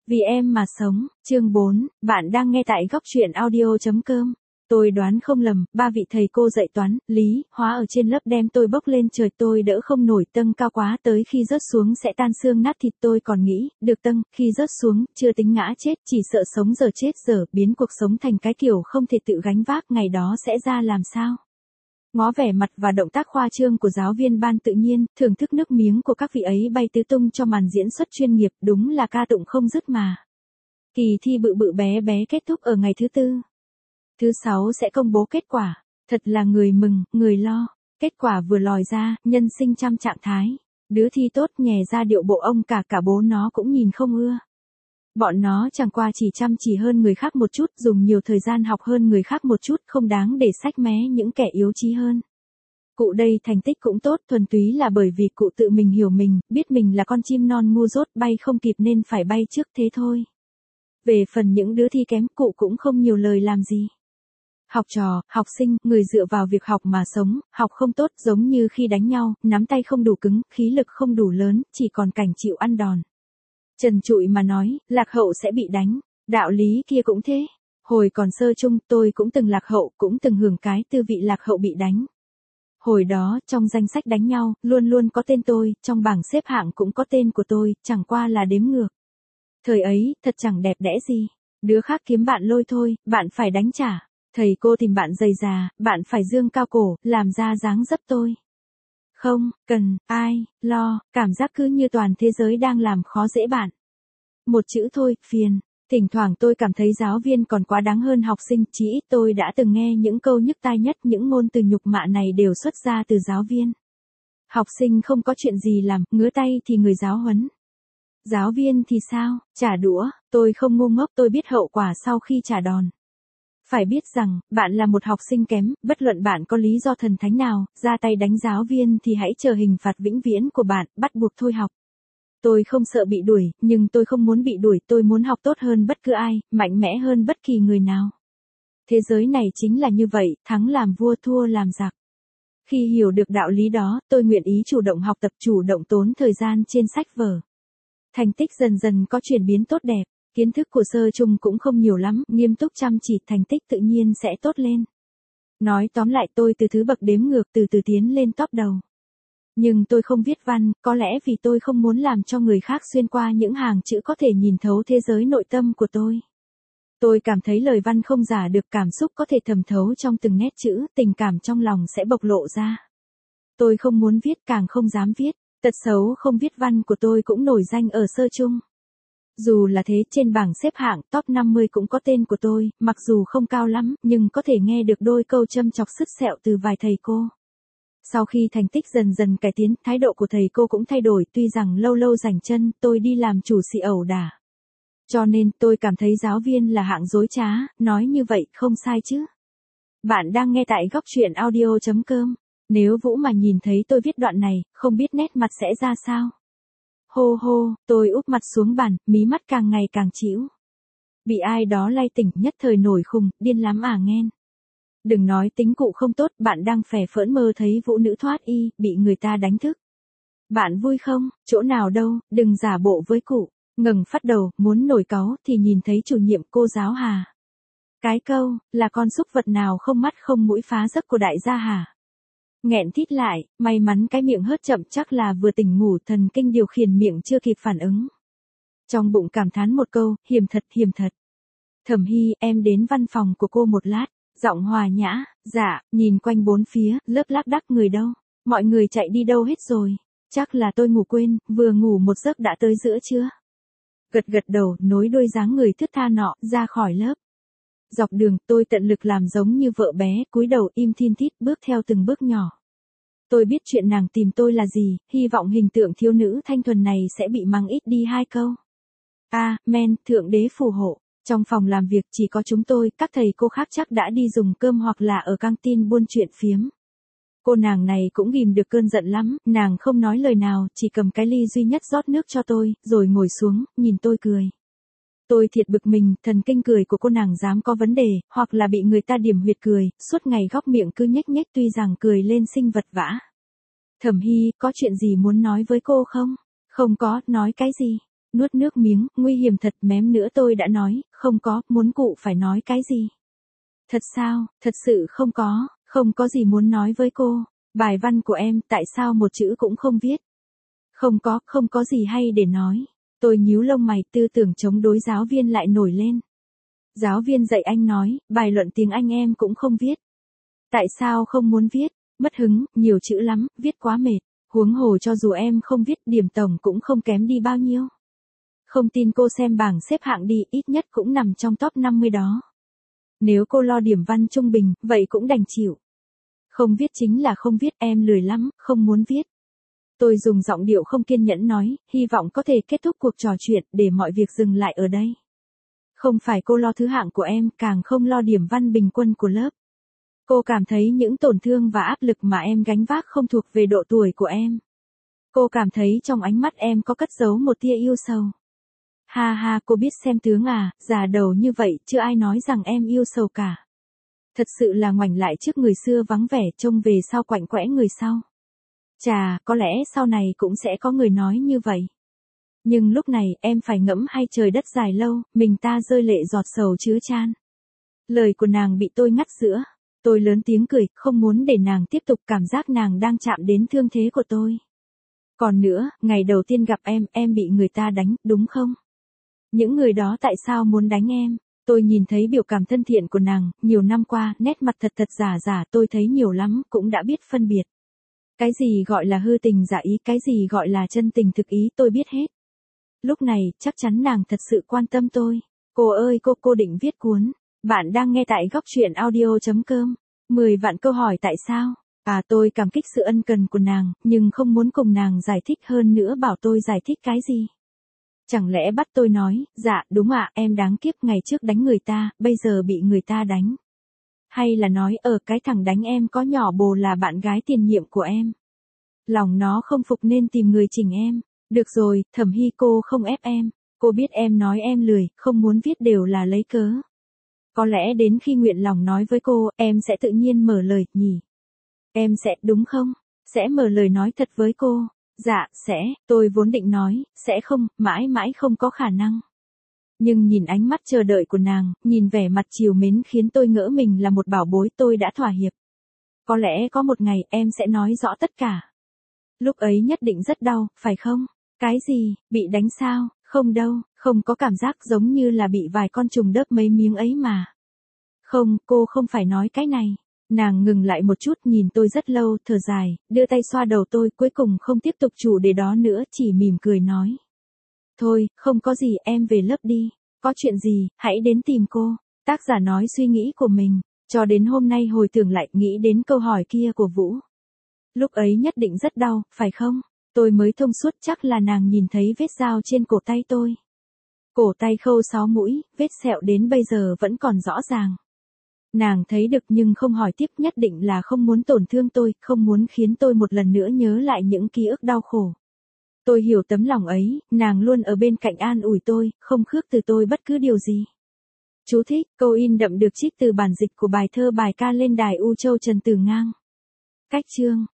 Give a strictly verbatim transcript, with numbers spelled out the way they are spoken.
Vì em mà sống, chương bốn, bạn đang nghe tại góc truyện audio chấm com. Tôi đoán không lầm, ba vị thầy cô dạy toán, lý, hóa ở trên lớp đem tôi bốc lên trời, tôi đỡ không nổi, tâng cao quá tới khi rớt xuống sẽ tan xương nát thịt. Tôi còn nghĩ, được tâng, khi rớt xuống, chưa tính ngã chết, chỉ sợ sống giờ chết giờ, biến cuộc sống thành cái kiểu không thể tự gánh vác, ngày đó sẽ ra làm sao. Ngó vẻ mặt và động tác khoa trương của giáo viên ban tự nhiên, thưởng thức nước miếng của các vị ấy bay tứ tung cho màn diễn xuất chuyên nghiệp, đúng là ca tụng không dứt mà. Kỳ thi bự bự bé bé kết thúc ở ngày thứ tư. Thứ sáu sẽ công bố kết quả, thật là người mừng, người lo. Kết quả vừa lòi ra, nhân sinh trăm trạng thái. Đứa thi tốt nhè ra điệu bộ ông cả cả bố nó cũng nhìn không ưa. Bọn nó chẳng qua chỉ chăm chỉ hơn người khác một chút, dùng nhiều thời gian học hơn người khác một chút, không đáng để sách mé những kẻ yếu chí hơn. Cụ đây thành tích cũng tốt, thuần túy là bởi vì cụ tự mình hiểu mình, biết mình là con chim non ngu dốt bay không kịp nên phải bay trước thế thôi. Về phần những đứa thi kém, cụ cũng không nhiều lời làm gì. Học trò, học sinh, người dựa vào việc học mà sống, học không tốt giống như khi đánh nhau, nắm tay không đủ cứng, khí lực không đủ lớn, chỉ còn cảnh chịu ăn đòn. Trần trụi mà nói, lạc hậu sẽ bị đánh, đạo lý kia cũng thế. Hồi còn sơ chung, tôi cũng từng lạc hậu, cũng từng hưởng cái tư vị lạc hậu bị đánh. Hồi đó, trong danh sách đánh nhau, luôn luôn có tên tôi, trong bảng xếp hạng cũng có tên của tôi, chẳng qua là đếm ngược. Thời ấy, thật chẳng đẹp đẽ gì. Đứa khác kiếm bạn lôi thôi, bạn phải đánh trả. Thầy cô tìm bạn dày già, bạn phải dương cao cổ, làm ra dáng dấp tôi. Không, cần, ai, lo, cảm giác cứ như toàn thế giới đang làm khó dễ bạn. Một chữ thôi, phiền. Thỉnh thoảng tôi cảm thấy giáo viên còn quá đáng hơn học sinh, chỉ ít tôi đã từng nghe những câu nhức tai nhất, những ngôn từ nhục mạ này đều xuất ra từ giáo viên. Học sinh không có chuyện gì làm, ngứa tay thì người giáo huấn. Giáo viên thì sao, trả đũa, tôi không ngu ngốc, tôi biết hậu quả sau khi trả đòn. Phải biết rằng, bạn là một học sinh kém, bất luận bạn có lý do thần thánh nào, ra tay đánh giáo viên thì hãy chờ hình phạt vĩnh viễn của bạn, bắt buộc thôi học. Tôi không sợ bị đuổi, nhưng tôi không muốn bị đuổi, tôi muốn học tốt hơn bất cứ ai, mạnh mẽ hơn bất kỳ người nào. Thế giới này chính là như vậy, thắng làm vua thua làm giặc. Khi hiểu được đạo lý đó, tôi nguyện ý chủ động học tập, chủ động tốn thời gian trên sách vở. Thành tích dần dần có chuyển biến tốt đẹp. Kiến thức của sơ chung cũng không nhiều lắm, nghiêm túc chăm chỉ, thành tích tự nhiên sẽ tốt lên. Nói tóm lại, tôi từ thứ bậc đếm ngược từ từ tiến lên top đầu. Nhưng tôi không viết văn, có lẽ vì tôi không muốn làm cho người khác xuyên qua những hàng chữ có thể nhìn thấu thế giới nội tâm của tôi. Tôi cảm thấy lời văn không giả được, cảm xúc có thể thẩm thấu trong từng nét chữ, tình cảm trong lòng sẽ bộc lộ ra. Tôi không muốn viết, càng không dám viết, tật xấu không viết văn của tôi cũng nổi danh ở sơ chung. Dù là thế, trên bảng xếp hạng top năm mươi cũng có tên của tôi, mặc dù không cao lắm, nhưng có thể nghe được đôi câu châm chọc sứt sẹo từ vài thầy cô. Sau khi thành tích dần dần cải tiến, thái độ của thầy cô cũng thay đổi, tuy rằng lâu lâu rảnh chân, tôi đi làm chủ xì ẩu đả. Cho nên, tôi cảm thấy giáo viên là hạng dối trá, nói như vậy không sai chứ. Bạn đang nghe tại góc truyện audio chấm com. Nếu Vũ mà nhìn thấy tôi viết đoạn này, không biết nét mặt sẽ ra sao. Hô hô, tôi úp mặt xuống bàn, mí mắt càng ngày càng chĩu. Bị ai đó lay tỉnh, nhất thời nổi khùng, điên lắm à nghen. Đừng nói tính cụ không tốt, bạn đang phè phỡn mơ thấy vũ nữ thoát y, bị người ta đánh thức. Bạn vui không, chỗ nào đâu, đừng giả bộ với cụ. Ngẩng phát đầu, muốn nổi cáu thì nhìn thấy chủ nhiệm cô giáo Hà. Cái câu, là con súc vật nào không mắt không mũi phá giấc của đại gia Hà. Nghẹn thít lại, may mắn cái miệng hớt chậm, chắc là vừa tỉnh ngủ, thần kinh điều khiển miệng chưa kịp phản ứng. Trong bụng cảm thán một câu, hiểm thật, hiểm thật. Thẩm Hy, em đến văn phòng của cô một lát. Giọng hòa nhã, dạ, nhìn quanh bốn phía, lớp lác đác người đâu. Mọi người chạy đi đâu hết rồi. Chắc là tôi ngủ quên, vừa ngủ một giấc đã tới giữa trưa. Gật gật đầu, nối đuôi dáng người thướt tha nọ, ra khỏi lớp. Dọc đường, tôi tận lực làm giống như vợ bé, cúi đầu im thin thít, bước theo từng bước nhỏ. Tôi biết chuyện nàng tìm tôi là gì, hy vọng hình tượng thiếu nữ thanh thuần này sẽ bị mắng ít đi hai câu. A, à, men, thượng đế phù hộ. Trong phòng làm việc chỉ có chúng tôi, các thầy cô khác chắc đã đi dùng cơm hoặc là ở căng tin buôn chuyện phiếm. Cô nàng này cũng ghim được cơn giận lắm, nàng không nói lời nào, chỉ cầm cái ly duy nhất rót nước cho tôi, rồi ngồi xuống, nhìn tôi cười. Tôi thiệt bực mình, thần kinh cười của cô nàng dám có vấn đề, hoặc là bị người ta điểm huyệt cười, suốt ngày góc miệng cứ nhếch nhếch, tuy rằng cười lên sinh vật vã. Thẩm Hy, có chuyện gì muốn nói với cô không? Không có, nói cái gì? nuốt nước miếng, nguy hiểm thật, mém nữa tôi đã nói, không có, muốn cụ phải nói cái gì. Thật sao, thật sự không có, không có gì muốn nói với cô. Bài văn của em, tại sao một chữ cũng không viết? Không có, không có gì hay để nói. Tôi nhíu lông mày, tư tưởng chống đối giáo viên lại nổi lên. Giáo viên dạy anh nói, bài luận tiếng Anh em cũng không viết. Tại sao không muốn viết? Mất hứng, nhiều chữ lắm, viết quá mệt. Huống hồ cho dù em không viết, điểm tổng cũng không kém đi bao nhiêu. Không tin cô xem bảng xếp hạng đi, ít nhất cũng nằm trong top năm mươi đó. Nếu cô lo điểm văn trung bình, vậy cũng đành chịu. Không viết chính là không viết, em lười lắm, không muốn viết. Tôi dùng giọng điệu không kiên nhẫn nói, hy vọng có thể kết thúc cuộc trò chuyện để mọi việc dừng lại ở đây. Không phải cô lo thứ hạng của em, càng không lo điểm văn bình quân của lớp. Cô cảm thấy những tổn thương và áp lực mà em gánh vác không thuộc về độ tuổi của em. Cô cảm thấy trong ánh mắt em có cất giấu một tia yêu sầu. Ha ha, cô biết xem tướng à, già đầu như vậy, chưa ai nói rằng em yêu sầu cả. Thật sự là ngoảnh lại trước người xưa vắng vẻ, trông về sau quạnh quẽ người sau. Chà, có lẽ sau này cũng sẽ có người nói như vậy. Nhưng lúc này, em phải ngẫm hay trời đất dài lâu, mình ta rơi lệ giọt sầu chứa chan. Lời của nàng bị tôi ngắt giữa. Tôi lớn tiếng cười, không muốn để nàng tiếp tục, cảm giác nàng đang chạm đến thương thế của tôi. Còn nữa, ngày đầu tiên gặp em, em bị người ta đánh, đúng không? Những người đó tại sao muốn đánh em? Tôi nhìn thấy biểu cảm thân thiện của nàng, nhiều năm qua, nét mặt thật thật giả giả tôi thấy nhiều lắm, cũng đã biết phân biệt. Cái gì gọi là hư tình giả ý, cái gì gọi là chân tình thực ý tôi biết hết. Lúc này, chắc chắn nàng thật sự quan tâm tôi. Cô ơi cô, cô định viết cuốn. Bạn đang nghe tại góc truyện audio chấm com. mười vạn câu hỏi tại sao? À tôi cảm kích sự ân cần của nàng, nhưng không muốn cùng nàng giải thích hơn nữa bảo tôi giải thích cái gì. Chẳng lẽ bắt tôi nói, dạ đúng ạ em đáng kiếp ngày trước đánh người ta, bây giờ bị người ta đánh. Hay là nói ở cái thằng đánh em có nhỏ bồ là bạn gái tiền nhiệm của em. Lòng nó không phục nên tìm người chỉnh em. Được rồi, Thẩm Hy cô không ép em. Cô biết em nói em lười, không muốn viết đều là lấy cớ. Có lẽ đến khi nguyện lòng nói với cô, em sẽ tự nhiên mở lời, nhỉ? Em sẽ, đúng không? Sẽ mở lời nói thật với cô. Dạ, sẽ, tôi vốn định nói, sẽ không, mãi mãi không có khả năng. Nhưng nhìn ánh mắt chờ đợi của nàng, nhìn vẻ mặt trìu mến khiến tôi ngỡ mình là một bảo bối, tôi đã thỏa hiệp. Có lẽ có một ngày em sẽ nói rõ tất cả. Lúc ấy nhất định rất đau, phải không? Cái gì, bị đánh sao? Không đâu, không có cảm giác giống như là bị vài con trùng đớp mấy miếng ấy mà. Không, cô không phải nói cái này. Nàng ngừng lại một chút nhìn tôi rất lâu, thở dài, đưa tay xoa đầu tôi, cuối cùng không tiếp tục chủ đề đó nữa, chỉ mỉm cười nói. Thôi, không có gì, em về lớp đi. Có chuyện gì, hãy đến tìm cô. Tác giả nói suy nghĩ của mình, cho đến hôm nay hồi tưởng lại nghĩ đến câu hỏi kia của Vũ. Lúc ấy nhất định rất đau, phải không? Tôi mới thông suốt chắc là nàng nhìn thấy vết dao trên cổ tay tôi. Cổ tay khâu sáu mũi, vết sẹo đến bây giờ vẫn còn rõ ràng. Nàng thấy được nhưng không hỏi tiếp, nhất định là không muốn tổn thương tôi, không muốn khiến tôi một lần nữa nhớ lại những ký ức đau khổ. Tôi hiểu tấm lòng ấy, nàng luôn ở bên cạnh an ủi tôi, không khước từ tôi bất cứ điều gì. Chú thích, câu in đậm được trích từ bản dịch của bài thơ bài ca lên đài U Châu Trần Tử Ngang. Cách chương.